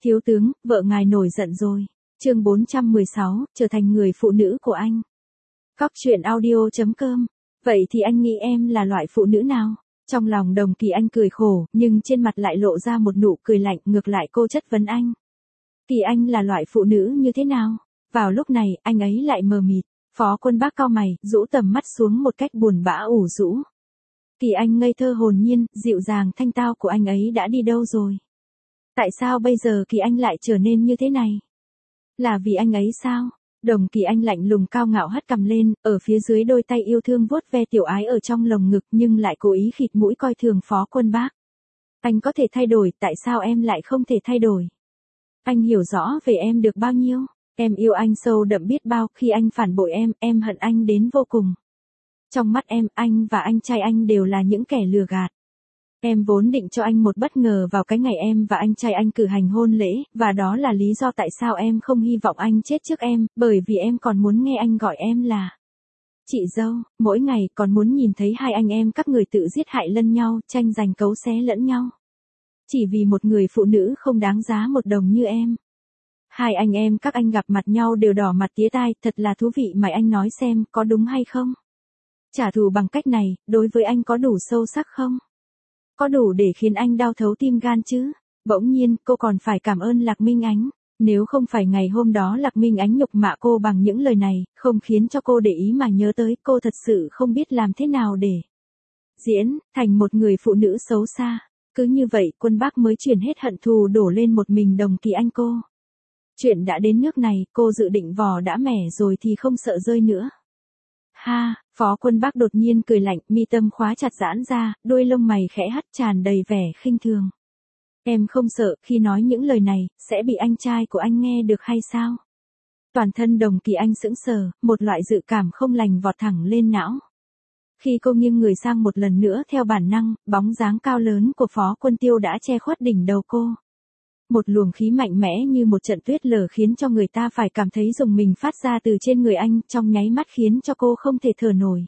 Thiếu tướng, vợ ngài nổi giận rồi. Chương 416, trở thành người phụ nữ của anh. Cóc truyện audio.com. Vậy thì anh nghĩ em là loại phụ nữ nào? Trong lòng Đồng Kỳ Anh cười khổ, nhưng trên mặt lại lộ ra một nụ cười lạnh, ngược lại cô chất vấn anh. Kỳ Anh là loại phụ nữ như thế nào? Vào lúc này, anh ấy lại mờ mịt. Phó Quân Bác cau mày, rũ tầm mắt xuống một cách buồn bã ủ rũ. Kỳ Anh ngây thơ hồn nhiên, dịu dàng thanh tao của anh ấy đã đi đâu rồi? Tại sao bây giờ Kỳ Anh lại trở nên như thế này? Là vì anh ấy sao? Đồng Kỳ Anh lạnh lùng cao ngạo hất cằm lên, ở phía dưới đôi tay yêu thương vuốt ve tiểu ái ở trong lồng ngực nhưng lại cố ý khịt mũi coi thường Phó Quân Bác. Anh có thể thay đổi, tại sao em lại không thể thay đổi? Anh hiểu rõ về em được bao nhiêu? Em yêu anh sâu đậm biết bao, khi anh phản bội em hận anh đến vô cùng. Trong mắt em, anh và anh trai anh đều là những kẻ lừa gạt. Em vốn định cho anh một bất ngờ vào cái ngày em và anh trai anh cử hành hôn lễ, và đó là lý do tại sao em không hy vọng anh chết trước em, bởi vì em còn muốn nghe anh gọi em là chị dâu, mỗi ngày còn muốn nhìn thấy hai anh em các người tự giết hại lẫn nhau, tranh giành cấu xé lẫn nhau. Chỉ vì một người phụ nữ không đáng giá một đồng như em. Hai anh em các anh gặp mặt nhau đều đỏ mặt tía tai, thật là thú vị mà anh nói xem, có đúng hay không? Trả thù bằng cách này, đối với anh có đủ sâu sắc không? Có đủ để khiến anh đau thấu tim gan chứ? Bỗng nhiên, cô còn phải cảm ơn Lạc Minh Ánh. Nếu không phải ngày hôm đó Lạc Minh Ánh nhục mạ cô bằng những lời này, không khiến cho cô để ý mà nhớ tới, cô thật sự không biết làm thế nào để diễn thành một người phụ nữ xấu xa. Cứ như vậy, Quân Bác mới chuyển hết hận thù đổ lên một mình Đồng Kỳ Anh cô. Chuyện đã đến nước này, cô dự định vò đã mẻ rồi thì không sợ rơi nữa. Ha, Phó Quân Bác đột nhiên cười lạnh, mi tâm khóa chặt giãn ra, đôi lông mày khẽ hắt tràn đầy vẻ khinh thường. Em không sợ khi nói những lời này, sẽ bị anh trai của anh nghe được hay sao? Toàn thân Đồng Kỳ Anh sững sờ, một loại dự cảm không lành vọt thẳng lên não. Khi cô nghiêng người sang một lần nữa theo bản năng, bóng dáng cao lớn của Phó Quân Tiêu đã che khuất đỉnh đầu cô. Một luồng khí mạnh mẽ như một trận tuyết lở khiến cho người ta phải cảm thấy rùng mình phát ra từ trên người anh, trong nháy mắt khiến cho cô không thể thở nổi.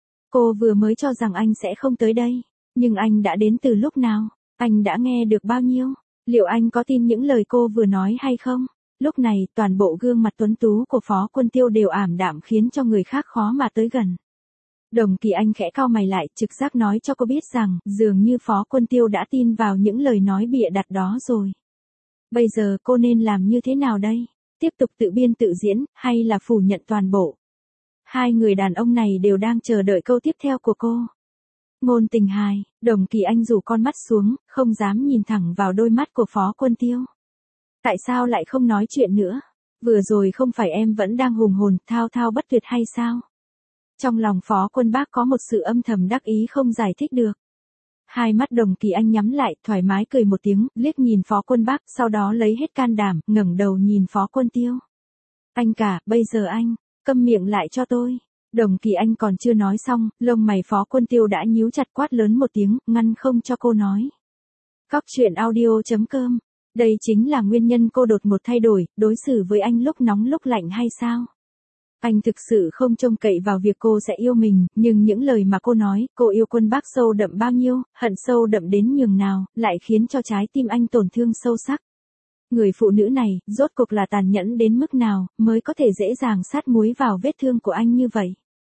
Cô vừa mới cho rằng anh sẽ không tới đây, nhưng anh đã đến từ lúc nào? Anh đã nghe được bao nhiêu? Liệu anh có tin những lời cô vừa nói hay không? Lúc này, toàn bộ gương mặt tuấn tú của Phó Quân Tiêu đều ảm đạm khiến cho người khác khó mà tới gần. Đồng Kỳ Anh khẽ cau mày lại, trực giác nói cho cô biết rằng, dường như Phó Quân Tiêu đã tin vào những lời nói bịa đặt đó rồi. Bây giờ cô nên làm như thế nào đây? Tiếp tục tự biên tự diễn, hay là phủ nhận toàn bộ? Hai người đàn ông này đều đang chờ đợi câu tiếp theo của cô. Ngôn tình hài, Đồng Kỳ Anh rủ con mắt xuống, không dám nhìn thẳng vào đôi mắt của Phó Quân Tiêu. Tại sao lại không nói chuyện nữa? Vừa rồi không phải em vẫn đang hùng hồn, thao thao bất tuyệt hay sao? Trong lòng Phó Quân Bác có một sự âm thầm đắc ý không giải thích được. Hai mắt Đồng Kỳ Anh nhắm lại, thoải mái cười một tiếng, liếc nhìn Phó Quân Bác, sau đó lấy hết can đảm, ngẩng đầu nhìn Phó Quân Tiêu. Anh cả, bây giờ anh, câm miệng lại cho tôi. Đồng Kỳ Anh còn chưa nói xong, lông mày Phó Quân Tiêu đã nhíu chặt, quát lớn một tiếng, ngăn không cho cô nói. Cóc truyện audio.com. Đây chính là nguyên nhân cô đột ngột thay đổi, đối xử với anh lúc nóng lúc lạnh hay sao? Anh thực sự không trông cậy vào việc cô sẽ yêu mình, nhưng những lời mà cô nói, cô yêu Quân Bác sâu đậm bao nhiêu, hận sâu đậm đến nhường nào, lại khiến cho trái tim anh tổn thương sâu sắc. Người phụ nữ này, rốt cuộc là tàn nhẫn đến mức nào, mới có thể dễ dàng sát muối vào vết thương của anh như vậy.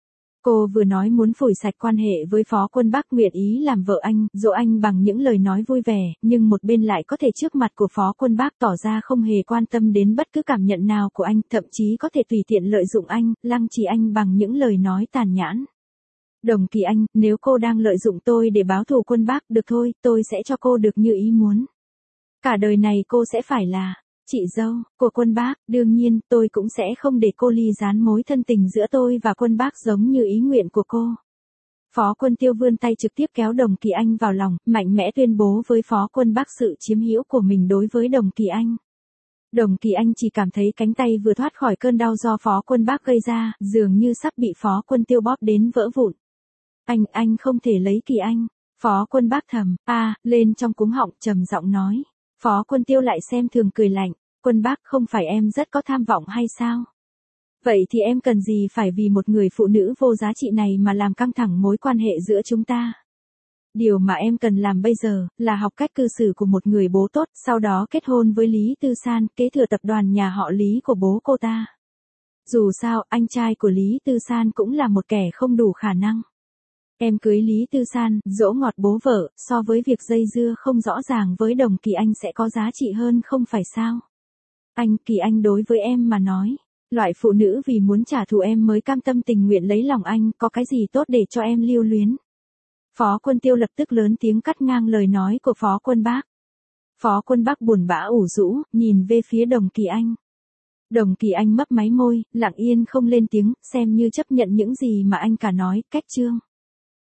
Cô vừa nói muốn phủi sạch quan hệ với Phó Quân Bác, nguyện ý làm vợ anh, dỗ anh bằng những lời nói vui vẻ, nhưng một bên lại có thể trước mặt của Phó Quân Bác tỏ ra không hề quan tâm đến bất cứ cảm nhận nào của anh, thậm chí có thể tùy tiện lợi dụng anh, lăng trì anh bằng những lời nói tàn nhẫn. Đồng Kỳ Anh, nếu cô đang lợi dụng tôi để báo thù Quân Bác, được thôi, tôi sẽ cho cô được như ý muốn. Cả đời này cô sẽ phải là chị dâu của Quân Bác, đương nhiên, tôi cũng sẽ không để cô ly gián mối thân tình giữa tôi và Quân Bác giống như ý nguyện của cô. Phó Quân Tiêu vươn tay trực tiếp kéo Đồng Kỳ Anh vào lòng, mạnh mẽ tuyên bố với Phó Quân Bác sự chiếm hữu của mình đối với Đồng Kỳ Anh. Đồng Kỳ Anh chỉ cảm thấy cánh tay vừa thoát khỏi cơn đau do Phó Quân Bác gây ra, dường như sắp bị Phó Quân Tiêu bóp đến vỡ vụn. Anh không thể lấy Kỳ Anh. Phó Quân Bác thầm, lên trong cuống họng, trầm giọng nói. Phó Quân Tiêu lại xem thường cười lạnh, Quân Bác, không phải em rất có tham vọng hay sao? Vậy thì em cần gì phải vì một người phụ nữ vô giá trị này mà làm căng thẳng mối quan hệ giữa chúng ta? Điều mà em cần làm bây giờ, là học cách cư xử của một người bố tốt, sau đó kết hôn với Lý Tư San, kế thừa tập đoàn nhà họ Lý của bố cô ta. Dù sao, anh trai của Lý Tư San cũng là một kẻ không đủ khả năng. Em cưới Lý Tư San, dỗ ngọt bố vợ, so với việc dây dưa không rõ ràng với Đồng Kỳ Anh sẽ có giá trị hơn không phải sao? Kỳ Anh đối với em mà nói, loại phụ nữ vì muốn trả thù em mới cam tâm tình nguyện lấy lòng anh, có cái gì tốt để cho em lưu luyến? Phó Quân Tiêu lập tức lớn tiếng cắt ngang lời nói của Phó Quân Bác. Phó Quân Bác buồn bã ủ rũ, nhìn về phía Đồng Kỳ Anh. Đồng Kỳ Anh mấp máy môi, lặng yên không lên tiếng, xem như chấp nhận những gì mà anh cả nói, cách chương.